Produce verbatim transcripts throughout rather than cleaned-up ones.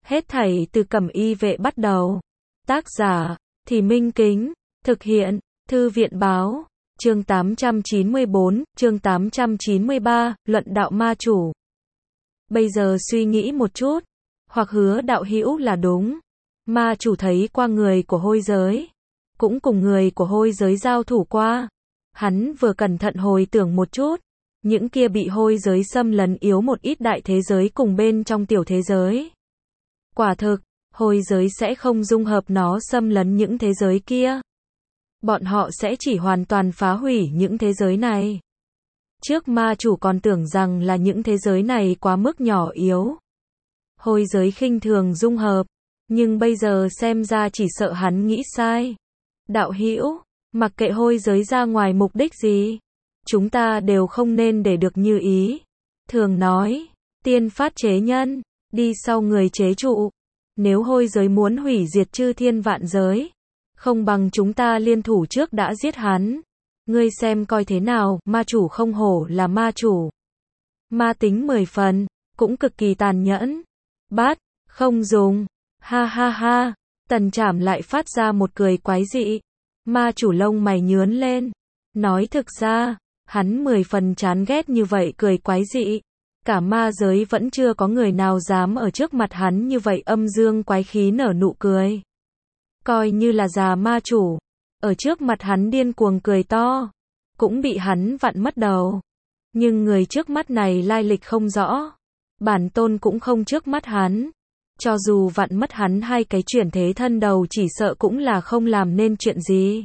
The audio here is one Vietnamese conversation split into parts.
Hết thảy từ Cẩm Y Vệ bắt đầu. Tác giả, Thì Minh Kính. Thực hiện, Thư viện Báo. Chương tám trăm chín mươi bốn, chương tám trăm chín mươi ba, Luận đạo ma chủ. Bây giờ suy nghĩ một chút, hoặc hứa đạo hữu là đúng. Ma chủ thấy qua người của hôi giới, cũng cùng người của hôi giới giao thủ qua. Hắn vừa cẩn thận hồi tưởng một chút, những kia bị hôi giới xâm lấn yếu một ít đại thế giới cùng bên trong tiểu thế giới. Quả thực, hôi giới sẽ không dung hợp nó xâm lấn những thế giới kia. Bọn họ sẽ chỉ hoàn toàn phá hủy những thế giới này. Trước ma chủ còn tưởng rằng là những thế giới này quá mức nhỏ yếu. Hôi giới khinh thường dung hợp, nhưng bây giờ xem ra chỉ sợ hắn nghĩ sai. Đạo hữu, mặc kệ hôi giới ra ngoài mục đích gì, chúng ta đều không nên để được như ý. Thường nói, tiên phát chế nhân, đi sau người chế trụ. Nếu hôi giới muốn hủy diệt chư thiên vạn giới, không bằng chúng ta liên thủ trước đã giết hắn. Ngươi xem coi thế nào, ma chủ không hổ là ma chủ. Ma tính mười phần, cũng cực kỳ tàn nhẫn. Bát, không dùng. Ha ha ha, Tần Trảm lại phát ra một cười quái dị. Ma chủ lông mày nhướn lên. Nói thực ra, hắn mười phần chán ghét như vậy cười quái dị. Cả ma giới vẫn chưa có người nào dám ở trước mặt hắn như vậy âm dương quái khí nở nụ cười. Coi như là già ma chủ, ở trước mặt hắn điên cuồng cười to, cũng bị hắn vặn mất đầu. Nhưng người trước mắt này lai lịch không rõ, bản tôn cũng không trước mắt hắn. Cho dù vặn mất hắn hai cái chuyển thế thân đầu chỉ sợ cũng là không làm nên chuyện gì.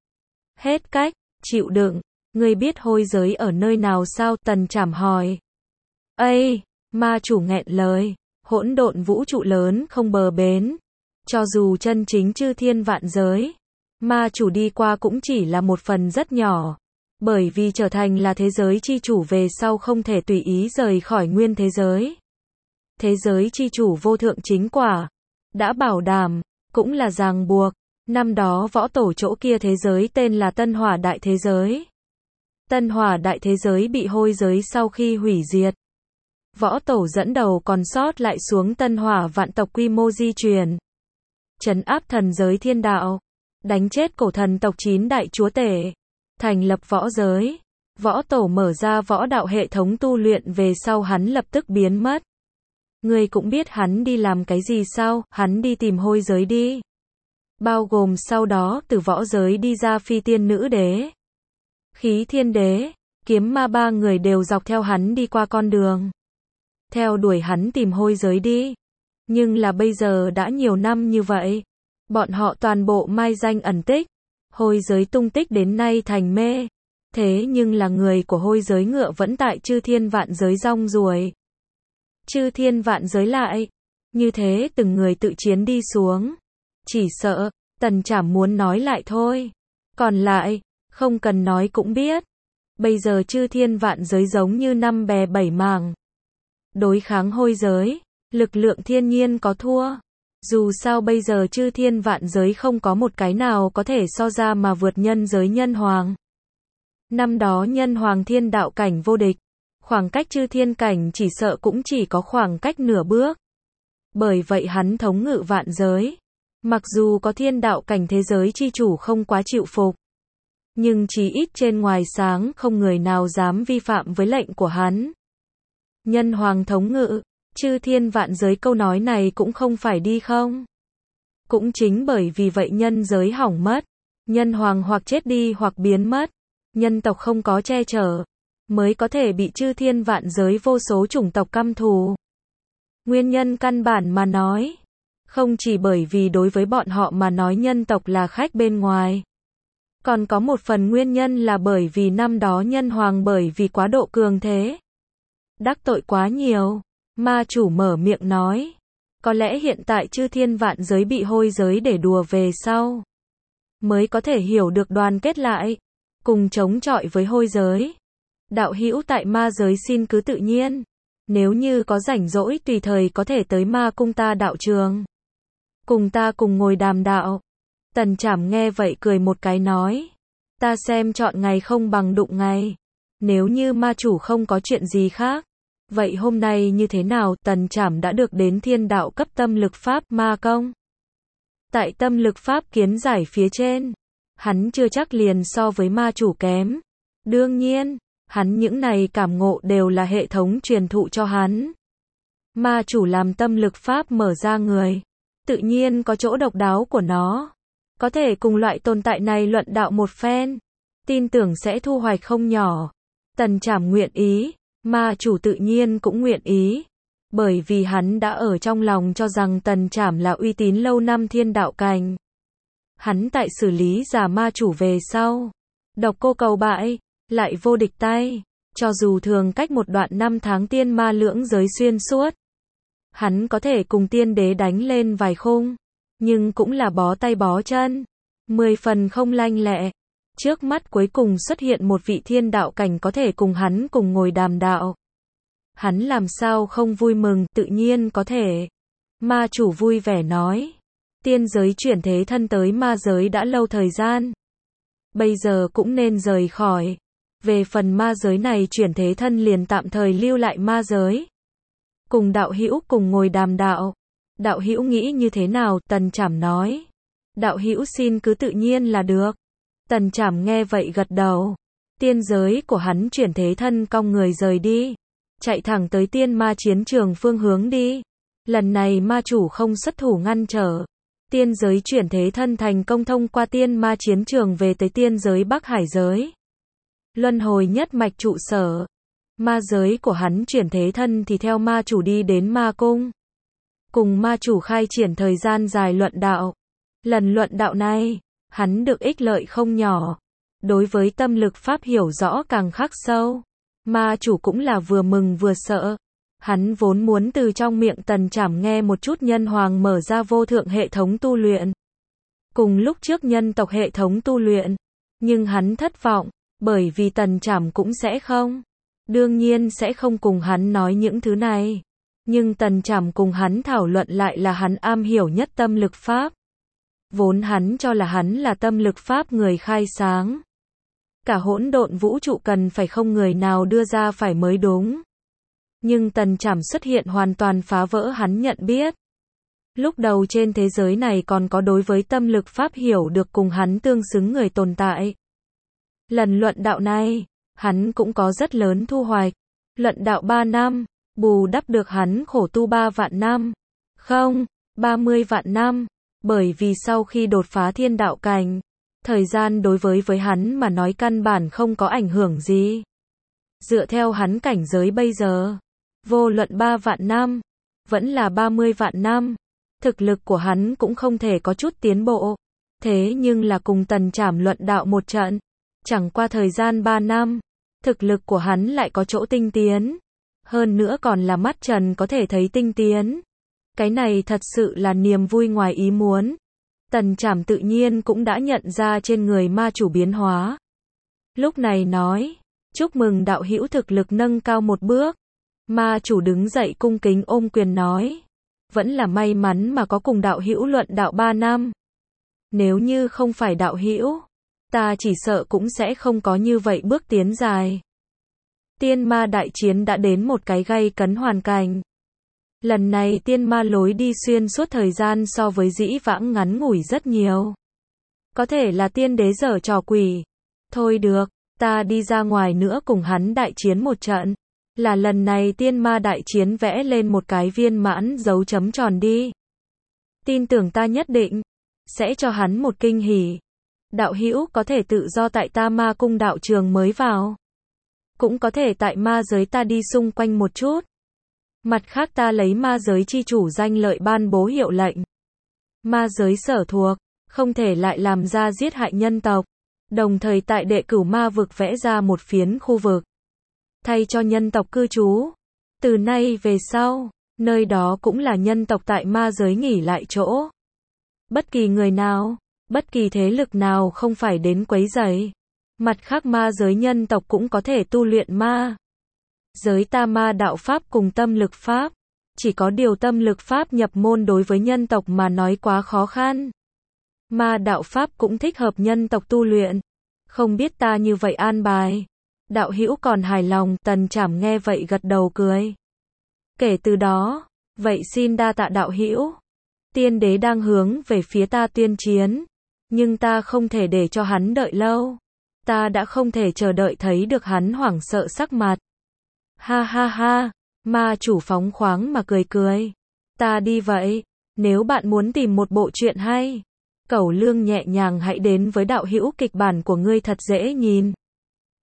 Hết cách, chịu đựng, ngươi biết hôi giới ở nơi nào sao? Tần Trảm hỏi. Ây, ma chủ nghẹn lời, hỗn độn vũ trụ lớn không bờ bến. Cho dù chân chính chư thiên vạn giới, ma chủ đi qua cũng chỉ là một phần rất nhỏ. Bởi vì trở thành là thế giới chi chủ về sau không thể tùy ý rời khỏi nguyên thế giới. Thế giới chi chủ vô thượng chính quả, đã bảo đảm, cũng là ràng buộc. Năm đó võ tổ chỗ kia thế giới tên là Tân Hỏa Đại Thế Giới. Tân Hỏa Đại Thế Giới bị hôi giới sau khi hủy diệt. Võ tổ dẫn đầu còn sót lại xuống Tân Hỏa vạn tộc quy mô di chuyển. Trấn áp thần giới thiên đạo. Đánh chết cổ thần tộc chín đại chúa tể. Thành lập võ giới. Võ tổ mở ra võ đạo hệ thống tu luyện về sau hắn lập tức biến mất. Ngươi cũng biết hắn đi làm cái gì sao? Hắn đi tìm hôi giới đi. Bao gồm sau đó từ võ giới đi ra phi tiên nữ đế, khí thiên đế, kiếm ma ba người đều dọc theo hắn đi qua con đường. Theo đuổi hắn tìm hôi giới đi. Nhưng là bây giờ đã nhiều năm như vậy. Bọn họ toàn bộ mai danh ẩn tích. Hôi giới tung tích đến nay thành mê. Thế nhưng là người của hôi giới ngựa vẫn tại chư thiên vạn giới rong ruổi. Chư thiên vạn giới lại. Như thế từng người tự chiến đi xuống. Chỉ sợ, Tần Trảm muốn nói lại thôi. Còn lại, không cần nói cũng biết. Bây giờ chư thiên vạn giới giống như năm bè bảy mảng. Đối kháng hôi giới, lực lượng thiên nhiên có thua. Dù sao bây giờ chư thiên vạn giới không có một cái nào có thể so ra mà vượt nhân giới nhân hoàng. Năm đó nhân hoàng thiên đạo cảnh vô địch. Khoảng cách chư thiên cảnh chỉ sợ cũng chỉ có khoảng cách nửa bước. Bởi vậy hắn thống ngự vạn giới. Mặc dù có thiên đạo cảnh thế giới chi chủ không quá chịu phục. Nhưng chí ít trên ngoài sáng không người nào dám vi phạm với lệnh của hắn. Nhân hoàng thống ngự, chư thiên vạn giới câu nói này cũng không phải đi không. Cũng chính bởi vì vậy nhân giới hỏng mất. Nhân hoàng hoặc chết đi hoặc biến mất. Nhân tộc không có che chở. Mới có thể bị chư thiên vạn giới vô số chủng tộc căm thù. Nguyên nhân căn bản mà nói. Không chỉ bởi vì đối với bọn họ mà nói nhân tộc là khách bên ngoài. Còn có một phần nguyên nhân là bởi vì năm đó nhân hoàng bởi vì quá độ cường thế. Đắc tội quá nhiều. Ma chủ mở miệng nói. Có lẽ hiện tại chư thiên vạn giới bị hôi giới để đùa về sau. Mới có thể hiểu được đoàn kết lại. Cùng chống chọi với hôi giới. Đạo hữu tại ma giới xin cứ tự nhiên. Nếu như có rảnh rỗi tùy thời có thể tới ma cung ta đạo trường. Cùng ta cùng ngồi đàm đạo. Tần Trảm nghe vậy cười một cái nói. Ta xem chọn ngày không bằng đụng ngày. Nếu như ma chủ không có chuyện gì khác. Vậy hôm nay như thế nào? Tần Trảm đã được đến thiên đạo cấp tâm lực pháp ma công. Tại tâm lực pháp kiến giải phía trên, hắn chưa chắc liền so với ma chủ kém. Đương nhiên, hắn những này cảm ngộ đều là hệ thống truyền thụ cho hắn. Ma chủ làm tâm lực pháp mở ra người, tự nhiên có chỗ độc đáo của nó. Có thể cùng loại tồn tại này luận đạo một phen, tin tưởng sẽ thu hoạch không nhỏ. Tần Trảm nguyện ý, ma chủ tự nhiên cũng nguyện ý. Bởi vì hắn đã ở trong lòng cho rằng Tần Trảm là uy tín lâu năm thiên đạo cảnh. Hắn tại xử lý giả ma chủ về sau, độc cô cầu bại, lại vô địch tay. Cho dù thường cách một đoạn năm tháng tiên ma lưỡng giới xuyên suốt, hắn có thể cùng tiên đế đánh lên vài khung, nhưng cũng là bó tay bó chân, mười phần không lanh lẹ. Trước mắt cuối cùng xuất hiện một vị thiên đạo cảnh có thể cùng hắn cùng ngồi đàm đạo. Hắn làm sao không vui mừng, tự nhiên có thể. Ma chủ vui vẻ nói, tiên giới chuyển thế thân tới ma giới đã lâu thời gian, bây giờ cũng nên rời khỏi. Về phần ma giới này chuyển thế thân liền tạm thời lưu lại ma giới, cùng đạo hữu cùng ngồi đàm đạo. Đạo hữu nghĩ như thế nào? Tần Trảm nói. Đạo hữu xin cứ tự nhiên là được. Tần Trảm nghe vậy gật đầu. Tiên giới của hắn chuyển thế thân cong người rời đi, chạy thẳng tới tiên ma chiến trường phương hướng đi. Lần này ma chủ không xuất thủ ngăn trở. Tiên giới chuyển thế thân thành công thông qua tiên ma chiến trường về tới tiên giới Bắc Hải giới. Luân hồi nhất mạch trụ sở. Ma giới của hắn chuyển thế thân thì theo ma chủ đi đến ma cung, cùng ma chủ khai triển thời gian dài luận đạo. Lần luận đạo này, hắn được ích lợi không nhỏ. Đối với tâm lực pháp hiểu rõ càng khắc sâu. Ma chủ cũng là vừa mừng vừa sợ. Hắn vốn muốn từ trong miệng Tần Trảm nghe một chút nhân hoàng mở ra vô thượng hệ thống tu luyện, cùng lúc trước nhân tộc hệ thống tu luyện. Nhưng hắn thất vọng, bởi vì Tần Trảm cũng sẽ không. Đương nhiên sẽ không cùng hắn nói những thứ này. Nhưng Tần Trảm cùng hắn thảo luận lại là hắn am hiểu nhất tâm lực pháp. Vốn hắn cho là hắn là tâm lực pháp người khai sáng. Cả hỗn độn vũ trụ cần phải không người nào đưa ra phải mới đúng. Nhưng Tần Trảm xuất hiện hoàn toàn phá vỡ hắn nhận biết. Lúc đầu trên thế giới này còn có đối với tâm lực pháp hiểu được cùng hắn tương xứng người tồn tại. Lần luận đạo này, hắn cũng có rất lớn thu hoạch. Luận đạo ba năm, bù đắp được hắn khổ tu ba vạn năm. Không, ba mươi vạn năm. Bởi vì sau khi đột phá thiên đạo cảnh, thời gian đối với với hắn mà nói căn bản không có ảnh hưởng gì. Dựa theo hắn cảnh giới bây giờ, vô luận ba vạn năm, vẫn là ba mươi vạn năm, thực lực của hắn cũng không thể có chút tiến bộ. Thế nhưng là cùng Tần Trảm luận đạo một trận, chẳng qua thời gian ba năm, thực lực của hắn lại có chỗ tinh tiến. Hơn nữa còn là mắt trần có thể thấy tinh tiến. Cái này thật sự là niềm vui ngoài ý muốn. Tần Trảm tự nhiên cũng đã nhận ra trên người ma chủ biến hóa. Lúc này nói, chúc mừng đạo hữu thực lực nâng cao một bước. Ma chủ đứng dậy cung kính ôm quyền nói, vẫn là may mắn mà có cùng đạo hữu luận đạo ba năm. Nếu như không phải đạo hữu, ta chỉ sợ cũng sẽ không có như vậy bước tiến dài. Tiên ma đại chiến đã đến một cái gay cấn hoàn cảnh. Lần này tiên ma lối đi xuyên suốt thời gian so với dĩ vãng ngắn ngủi rất nhiều. Có thể là tiên đế giở trò quỷ. Thôi được, ta đi ra ngoài nữa cùng hắn đại chiến một trận. Là lần này tiên ma đại chiến vẽ lên một cái viên mãn dấu chấm tròn đi. Tin tưởng ta nhất định sẽ cho hắn một kinh hỉ. Đạo hữu có thể tự do tại ta ma cung đạo trường mới vào. Cũng có thể tại ma giới ta đi xung quanh một chút. Mặt khác ta lấy ma giới chi chủ danh lợi ban bố hiệu lệnh. Ma giới sở thuộc, không thể lại làm ra giết hại nhân tộc. Đồng thời tại đệ cửu ma vực vẽ ra một phiến khu vực, thay cho nhân tộc cư trú. Từ nay về sau, nơi đó cũng là nhân tộc tại ma giới nghỉ lại chỗ. Bất kỳ người nào, bất kỳ thế lực nào không phải đến quấy rầy. Mặt khác ma giới nhân tộc cũng có thể tu luyện ma giới ta ma đạo pháp cùng tâm lực pháp. Chỉ có điều tâm lực pháp nhập môn đối với nhân tộc mà nói quá khó khăn. Ma đạo pháp cũng thích hợp nhân tộc tu luyện. Không biết ta như vậy an bài, đạo hữu còn hài lòng? Tần Trảm nghe vậy gật đầu cười. Kể từ đó, vậy xin đa tạ đạo hữu. Tiên đế đang hướng về phía ta tuyên chiến, nhưng ta không thể để cho hắn đợi lâu. Ta đã không thể chờ đợi thấy được hắn hoảng sợ sắc mặt. Ha ha ha, ma chủ phóng khoáng mà cười cười. Ta đi vậy, nếu bạn muốn tìm một bộ truyện hay, Cẩu Lương nhẹ nhàng hãy đến với đạo hữu kịch bản của ngươi thật dễ nhìn.